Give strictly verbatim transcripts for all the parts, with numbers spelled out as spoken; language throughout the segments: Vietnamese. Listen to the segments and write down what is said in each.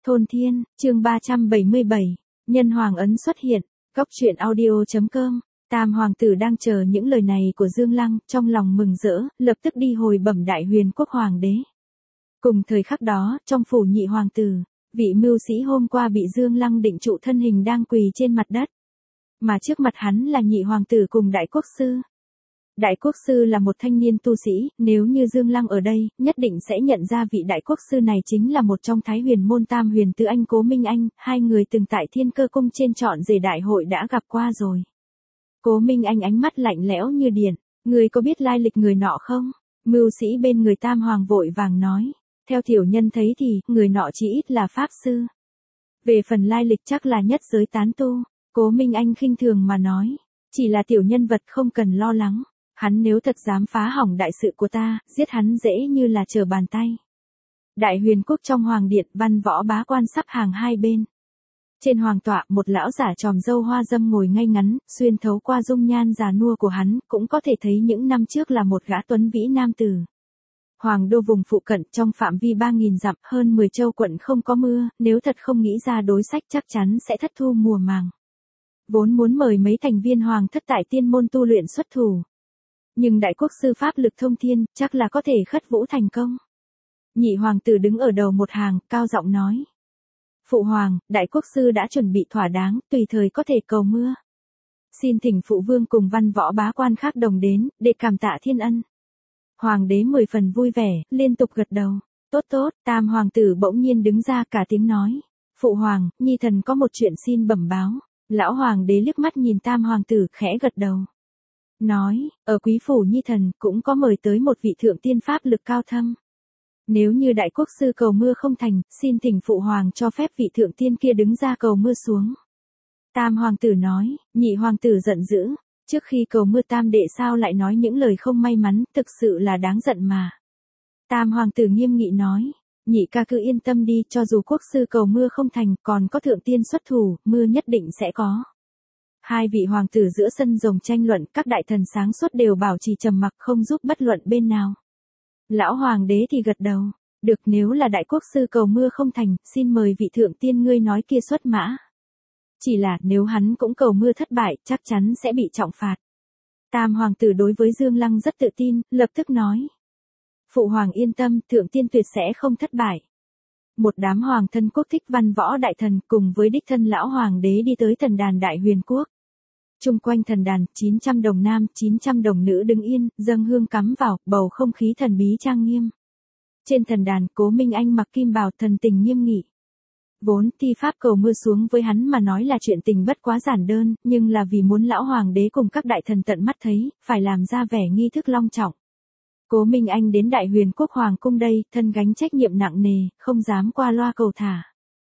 Thôn Thiên, chương ba trăm bảy mươi bảy, nhân hoàng ấn xuất hiện, góc truyện audio.com. Tam hoàng tử đang chờ những lời này của Dương Lăng, trong lòng mừng rỡ, lập tức đi hồi bẩm Đại Huyền Quốc hoàng đế. Cùng thời khắc đó, trong phủ nhị hoàng tử, vị mưu sĩ hôm qua bị Dương Lăng định trụ thân hình đang quỳ trên mặt đất. Mà trước mặt hắn là nhị hoàng tử cùng đại quốc sư. Đại quốc sư là một thanh niên tu sĩ, nếu như Dương Lăng ở đây, nhất định sẽ nhận ra vị đại quốc sư này chính là một trong Thái Huyền môn Tam Huyền Tứ Anh Cố Minh Anh, hai người từng tại Thiên Cơ Cung trên trọn rể đại hội đã gặp qua rồi. Cố Minh Anh ánh mắt lạnh lẽo như điện, người có biết lai lịch người nọ không? Mưu sĩ bên người Tam Hoàng vội vàng nói, theo tiểu nhân thấy thì, người nọ chỉ ít là pháp sư. Về phần lai lịch chắc là nhất giới tán tu, Cố Minh Anh khinh thường mà nói, chỉ là tiểu nhân vật không cần lo lắng. Hắn nếu thật dám phá hỏng đại sự của ta, giết hắn dễ như là trở bàn tay. Đại Huyền Quốc trong hoàng điện, văn võ bá quan sắp hàng hai bên. Trên hoàng tọa, một lão giả tròm râu hoa dâm ngồi ngay ngắn, xuyên thấu qua dung nhan già nua của hắn, cũng có thể thấy những năm trước là một gã tuấn vĩ nam tử. Hoàng đô vùng phụ cận trong phạm vi ba nghìn dặm, hơn mười châu quận không có mưa, nếu thật không nghĩ ra đối sách chắc chắn sẽ thất thu mùa màng. Vốn muốn mời mấy thành viên hoàng thất tại tiên môn tu luyện xuất thủ. Nhưng đại quốc sư pháp lực thông thiên, chắc là có thể khất vũ thành công. Nhị hoàng tử đứng ở đầu một hàng, cao giọng nói. Phụ hoàng, đại quốc sư đã chuẩn bị thỏa đáng, tùy thời có thể cầu mưa. Xin thỉnh phụ vương cùng văn võ bá quan khác đồng đến, để cảm tạ thiên ân. Hoàng đế mười phần vui vẻ, liên tục gật đầu. Tốt tốt, Tam hoàng tử bỗng nhiên đứng ra cả tiếng nói. Phụ hoàng, nhi thần có một chuyện xin bẩm báo. Lão hoàng đế liếc mắt nhìn Tam hoàng tử khẽ gật đầu. Nói, ở quý phủ nhi thần cũng có mời tới một vị thượng tiên pháp lực cao thâm. Nếu như đại quốc sư cầu mưa không thành, xin thỉnh phụ hoàng cho phép vị thượng tiên kia đứng ra cầu mưa xuống. Tam hoàng tử nói, nhị hoàng tử giận dữ, trước khi cầu mưa tam đệ sao lại nói những lời không may mắn, thực sự là đáng giận mà. Tam hoàng tử nghiêm nghị nói, nhị ca cứ yên tâm đi, cho dù quốc sư cầu mưa không thành, còn có thượng tiên xuất thủ, mưa nhất định sẽ có. Hai vị hoàng tử giữa sân rồng tranh luận, các đại thần sáng suốt đều bảo trì trầm mặc không giúp bất luận bên nào. Lão hoàng đế thì gật đầu, được, nếu là đại quốc sư cầu mưa không thành, xin mời vị thượng tiên ngươi nói kia xuất mã. Chỉ là nếu hắn cũng cầu mưa thất bại, chắc chắn sẽ bị trọng phạt. Tam hoàng tử đối với Dương Lăng rất tự tin, lập tức nói. Phụ hoàng yên tâm, thượng tiên tuyệt sẽ không thất bại. Một đám hoàng thân quốc thích văn võ đại thần cùng với đích thân lão hoàng đế đi tới thần đàn Đại Huyền Quốc. Chung quanh thần đàn, chín trăm đồng nam, chín trăm đồng nữ đứng yên, dâng hương cắm vào, bầu không khí thần bí trang nghiêm. Trên thần đàn, Cố Minh Anh mặc kim bào, thần tình nghiêm nghị. Vốn thi pháp cầu mưa xuống với hắn mà nói là chuyện tình bất quá giản đơn, nhưng là vì muốn lão hoàng đế cùng các đại thần tận mắt thấy, phải làm ra vẻ nghi thức long trọng. Cố Minh Anh đến Đại Huyền Quốc hoàng cung đây, thân gánh trách nhiệm nặng nề, không dám qua loa cầu thả.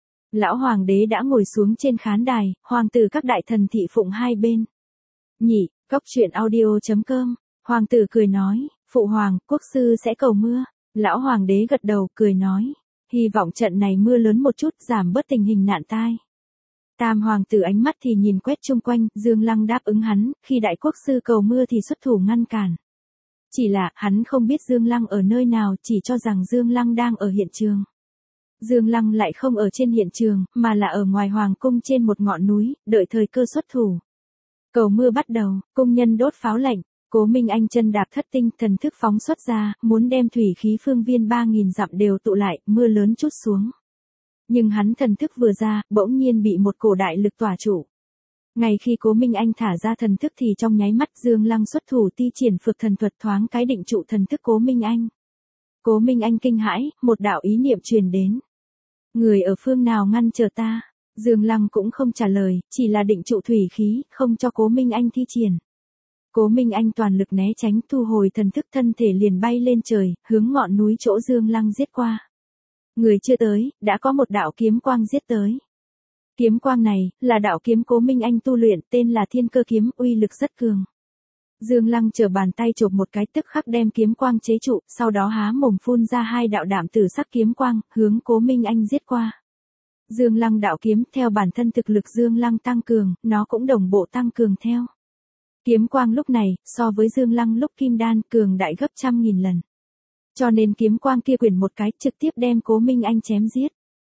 Lão hoàng đế đã ngồi xuống trên khán đài, hoàng tử các đại thần thị phụng hai bên. Nhị, góc truyện audio.com, hoàng tử cười nói, phụ hoàng, quốc sư sẽ cầu mưa. Lão hoàng đế gật đầu cười nói, hy vọng trận này mưa lớn một chút, giảm bớt tình hình nạn tai. Tam hoàng tử ánh mắt thì nhìn quét chung quanh, Dương Lăng đáp ứng hắn, khi đại quốc sư cầu mưa thì xuất thủ ngăn cản. Chỉ là, hắn không biết Dương Lăng ở nơi nào, chỉ cho rằng Dương Lăng đang ở hiện trường. Dương Lăng lại không ở trên hiện trường, mà là ở ngoài hoàng cung trên một ngọn núi, đợi thời cơ xuất thủ. Cầu mưa bắt đầu, cung nhân đốt pháo lệnh, Cố Minh Anh chân đạp thất tinh, thần thức phóng xuất ra, muốn đem thủy khí phương viên ba nghìn dặm đều tụ lại, mưa lớn trút xuống. Nhưng hắn thần thức vừa ra, bỗng nhiên bị một cổ đại lực tỏa trụ. Ngay khi Cố Minh Anh thả ra thần thức thì trong nháy mắt Dương Lăng xuất thủ ti triển phược thần thuật thoáng cái định trụ thần thức Cố Minh Anh. Cố Minh Anh kinh hãi, một đạo ý niệm truyền đến. Người ở phương nào ngăn chờ ta? Dương Lăng cũng không trả lời, chỉ là định trụ thủy khí, không cho Cố Minh Anh thi triển. Cố Minh Anh toàn lực né tránh, thu hồi thần thức, thân thể liền bay lên trời, hướng ngọn núi chỗ Dương Lăng giết qua. Người chưa tới, đã có một đạo kiếm quang giết tới. Kiếm quang này, là đạo kiếm Cố Minh Anh tu luyện, tên là Thiên Cơ kiếm, uy lực rất cường. Dương Lăng trở bàn tay chộp một cái tức khắc đem kiếm quang chế trụ, sau đó há mồm phun ra hai đạo đạm tử sắc kiếm quang, hướng Cố Minh Anh giết qua. Dương Lăng đạo kiếm, theo bản thân thực lực Dương Lăng tăng cường, nó cũng đồng bộ tăng cường theo. Kiếm quang lúc này, so với Dương Lăng lúc kim đan, cường đại gấp trăm nghìn lần. Cho nên kiếm quang kia quyển một cái, trực tiếp đem Cố Minh Anh chém giết.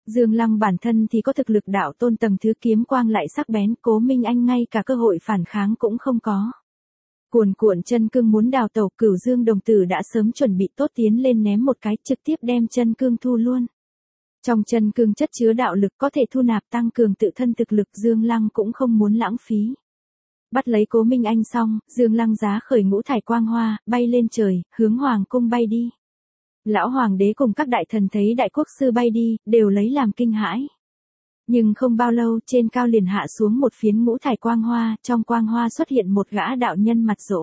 Dương Lăng bản thân thì có thực lực đạo tôn tầng thứ, kiếm quang lại sắc bén, Cố Minh Anh ngay cả cơ hội phản kháng cũng không có. Cuồn cuộn chân cương muốn đào tẩu, Cửu Dương đồng tử đã sớm chuẩn bị tốt tiến lên ném một cái, trực tiếp đem chân cương thu luôn. Trong chân cương chất chứa đạo lực có thể thu nạp tăng cường tự thân thực lực, Dương Lăng cũng không muốn lãng phí. Bắt lấy Cố Minh Anh xong, Dương Lăng giá khởi ngũ thải quang hoa, bay lên trời, hướng hoàng cung bay đi. Lão hoàng đế cùng các đại thần thấy đại quốc sư bay đi, đều lấy làm kinh hãi. Nhưng không bao lâu, trên cao liền hạ xuống một phiến ngũ thải quang hoa, trong quang hoa xuất hiện một gã đạo nhân mặt dỗ.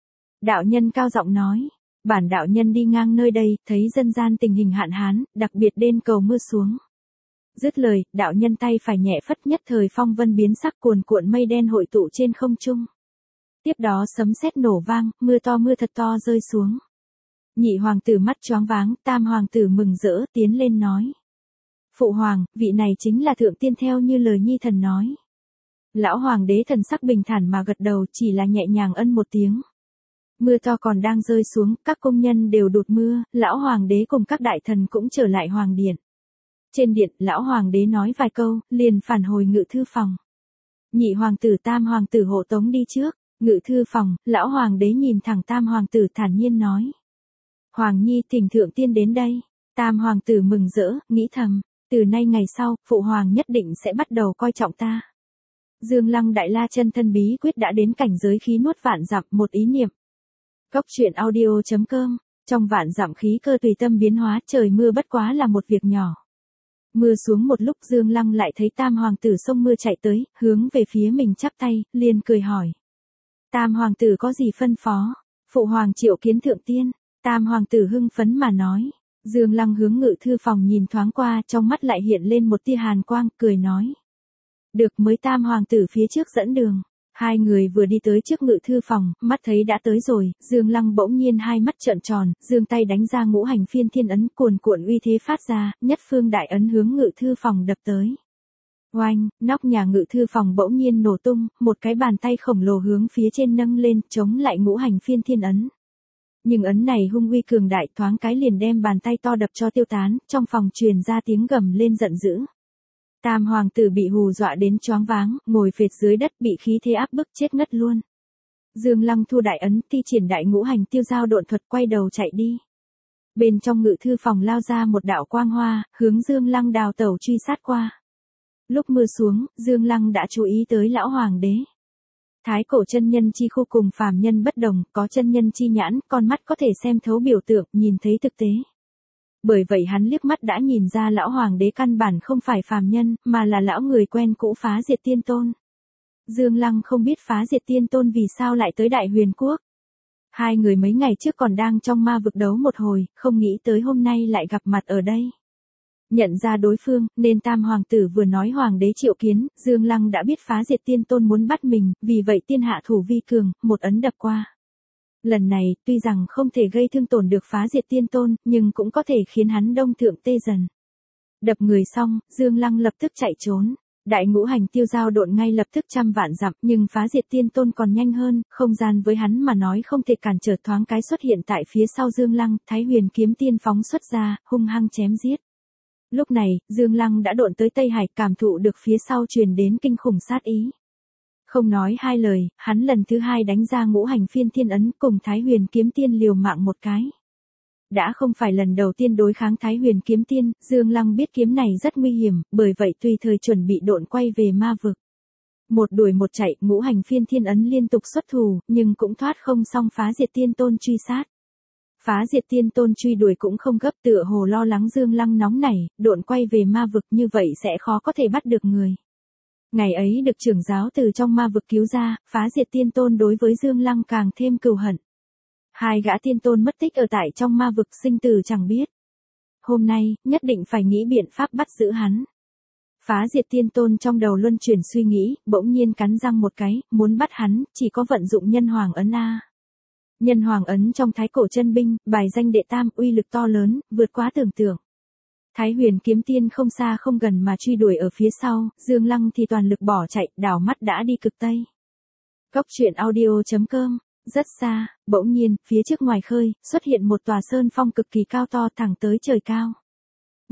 Đạo nhân cao giọng nói, bản đạo nhân đi ngang nơi đây, thấy dân gian tình hình hạn hán, đặc biệt đên cầu mưa xuống. Dứt lời, đạo nhân tay phải nhẹ phất, nhất thời phong vân biến sắc, cuồn cuộn mây đen hội tụ trên không trung. Tiếp đó sấm sét nổ vang, mưa to mưa thật to rơi xuống. Nhị hoàng tử mắt choáng váng, tam hoàng tử mừng rỡ tiến lên nói. Phụ hoàng, vị này chính là thượng tiên theo như lời nhi thần nói. Lão hoàng đế thần sắc bình thản mà gật đầu, chỉ là nhẹ nhàng ân một tiếng. Mưa to còn đang rơi xuống, các công nhân đều đột mưa, lão hoàng đế cùng các đại thần cũng trở lại hoàng điện. Trên điện, lão hoàng đế nói vài câu, liền phản hồi ngự thư phòng. Nhị hoàng tử tam hoàng tử hộ tống đi trước, ngự thư phòng, lão hoàng đế nhìn thẳng tam hoàng tử thản nhiên nói. Hoàng nhi thỉnh thượng tiên đến đây, tam hoàng tử mừng rỡ, nghĩ thầm, từ nay ngày sau, phụ hoàng nhất định sẽ bắt đầu coi trọng ta. Dương Lăng Đại La Chân Thân bí quyết đã đến cảnh giới khí nuốt vạn dặm, một ý niệm. Cốc truyện audio chấm com, trong vạn dặm khí cơ tùy tâm biến hóa, trời mưa bất quá là một việc nhỏ. Mưa xuống một lúc, Dương Lăng lại thấy tam hoàng tử xông mưa chạy tới, hướng về phía mình chắp tay, liền cười hỏi. Tam hoàng tử có gì phân phó? Phụ hoàng triệu kiến thượng tiên. Tam hoàng tử hưng phấn mà nói. Dương Lăng hướng ngự thư phòng nhìn thoáng qua, trong mắt lại hiện lên một tia hàn quang, cười nói. Được, mới tam hoàng tử phía trước dẫn đường. Hai người vừa đi tới trước ngự thư phòng, mắt thấy đã tới rồi, Dương Lăng bỗng nhiên hai mắt trợn tròn, giương tay đánh ra ngũ hành phiên thiên ấn, cuồn cuộn uy thế phát ra, nhất phương đại ấn hướng ngự thư phòng đập tới. Oanh, nóc nhà ngự thư phòng bỗng nhiên nổ tung, một cái bàn tay khổng lồ hướng phía trên nâng lên, chống lại ngũ hành phiên thiên ấn. Nhưng ấn này hung uy cường đại, thoáng cái liền đem bàn tay to đập cho tiêu tán, trong phòng truyền ra tiếng gầm lên giận dữ. Tam hoàng tử bị hù dọa đến choáng váng, ngồi phệt dưới đất bị khí thế áp bức chết ngất luôn. Dương Lăng thu đại ấn, thi triển đại ngũ hành tiêu giao độn thuật, quay đầu chạy đi. Bên trong ngự thư phòng lao ra một đạo quang hoa, hướng Dương Lăng đào tẩu truy sát qua. Lúc mưa xuống, Dương Lăng đã chú ý tới lão hoàng đế. Thái cổ chân nhân chi khu cùng phàm nhân bất đồng, có chân nhân chi nhãn, con mắt có thể xem thấu biểu tượng, nhìn thấy thực tế. Bởi vậy hắn liếc mắt đã nhìn ra lão hoàng đế căn bản không phải phàm nhân, mà là lão người quen cũ Phá Diệt Tiên Tôn. Dương Lăng không biết Phá Diệt Tiên Tôn vì sao lại tới Đại Huyền Quốc. Hai người mấy ngày trước còn đang trong ma vực đấu một hồi, không nghĩ tới hôm nay lại gặp mặt ở đây. Nhận ra đối phương, nên tam hoàng tử vừa nói hoàng đế triệu kiến, Dương Lăng đã biết Phá Diệt Tiên Tôn muốn bắt mình, vì vậy tiên hạ thủ vi cường, một ấn đập qua. Lần này, tuy rằng không thể gây thương tổn được Phá Diệt Tiên Tôn, nhưng cũng có thể khiến hắn đông thượng tê dần. Đập người xong, Dương Lăng lập tức chạy trốn. Đại ngũ hành tiêu giao độn ngay lập tức trăm vạn dặm, nhưng Phá Diệt Tiên Tôn còn nhanh hơn, không gian với hắn mà nói không thể cản trở, thoáng cái xuất hiện tại phía sau Dương Lăng, Thái Huyền kiếm tiên phóng xuất ra, hung hăng chém giết. Lúc này, Dương Lăng đã độn tới Tây Hải, cảm thụ được phía sau truyền đến kinh khủng sát ý. Không nói hai lời, hắn lần thứ hai đánh ra ngũ hành phiên thiên ấn, cùng Thái Huyền kiếm tiên liều mạng một cái. Đã không phải lần đầu tiên đối kháng Thái Huyền kiếm tiên, Dương Lăng biết kiếm này rất nguy hiểm, bởi vậy tùy thời chuẩn bị độn quay về ma vực. Một đuổi một chạy, ngũ hành phiên thiên ấn liên tục xuất thủ, nhưng cũng thoát không xong Phá Diệt Tiên Tôn truy sát. Phá Diệt Tiên Tôn truy đuổi cũng không gấp, tựa hồ lo lắng Dương Lăng nóng nảy, độn quay về ma vực, như vậy sẽ khó có thể bắt được người. Ngày ấy được trưởng giáo từ trong ma vực cứu ra, Phá Diệt Tiên Tôn đối với Dương Lăng càng thêm cừu hận. Hai gã tiên tôn mất tích ở tại trong ma vực, sinh tử chẳng biết. Hôm nay, nhất định phải nghĩ biện pháp bắt giữ hắn. Phá Diệt Tiên Tôn trong đầu luân chuyển suy nghĩ, bỗng nhiên cắn răng một cái, muốn bắt hắn, chỉ có vận dụng nhân hoàng ấn A. Nhân hoàng ấn trong thái cổ chân binh, bài danh đệ tam, uy lực to lớn, vượt quá tưởng tượng. Thái Huyền kiếm tiên không xa không gần mà truy đuổi ở phía sau, Dương Lăng thì toàn lực bỏ chạy, đảo mắt đã đi cực Tây. Cốc truyện audio chấm com. Rất xa, bỗng nhiên, phía trước ngoài khơi, xuất hiện một tòa sơn phong cực kỳ cao to thẳng tới trời cao.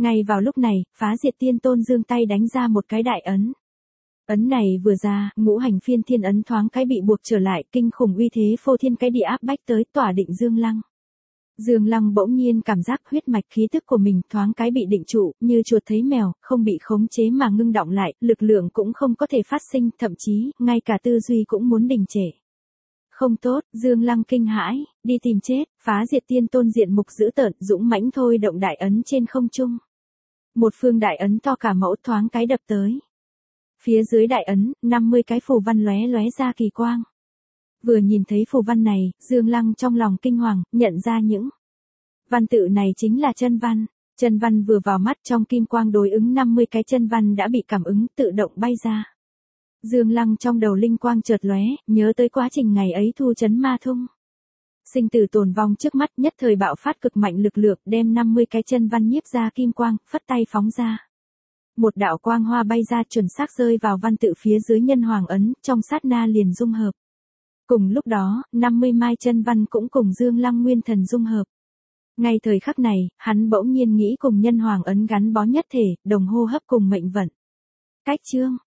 Ngay vào lúc này, Phá Diệt Tiên Tôn giương tay đánh ra một cái đại ấn. Ấn này vừa ra, ngũ hành phiên thiên ấn thoáng cái bị buộc trở lại, kinh khủng uy thế phô thiên cái địa áp bách tới tỏa định Dương Lăng. Dương Lăng bỗng nhiên cảm giác huyết mạch khí tức của mình thoáng cái bị định trụ, như chuột thấy mèo, không bị khống chế mà ngưng đọng lại, lực lượng cũng không có thể phát sinh, thậm chí, ngay cả tư duy cũng muốn đình trệ. Không tốt, Dương Lăng kinh hãi, đi tìm chết, Phá Diệt Tiên Tôn diện mục dữ tợn, dũng mãnh thôi động đại ấn trên không trung. Một phương đại ấn to cả mẫu thoáng cái đập tới. Phía dưới đại ấn, năm mươi cái phù văn lóe lóe ra kỳ quang. Vừa nhìn thấy phù văn này, Dương Lăng trong lòng kinh hoàng, nhận ra những văn tự này chính là chân văn. Chân văn vừa vào mắt trong kim quang đối ứng năm mươi cái chân văn đã bị cảm ứng tự động bay ra. Dương Lăng trong đầu linh quang chợt lóe, nhớ tới quá trình ngày ấy thu trấn ma thung. Sinh tử tồn vong trước mắt, nhất thời bạo phát cực mạnh lực lượng, đem năm mươi cái chân văn nhiếp ra kim quang, phất tay phóng ra. Một đạo quang hoa bay ra chuẩn xác rơi vào văn tự phía dưới nhân hoàng ấn, trong sát na liền dung hợp. Cùng lúc đó, năm mươi mai chân văn cũng cùng Dương Lăng nguyên thần dung hợp. Ngay thời khắc này, hắn bỗng nhiên nghĩ cùng nhân hoàng ấn gắn bó nhất thể, đồng hô hấp cùng mệnh vận. Cách chương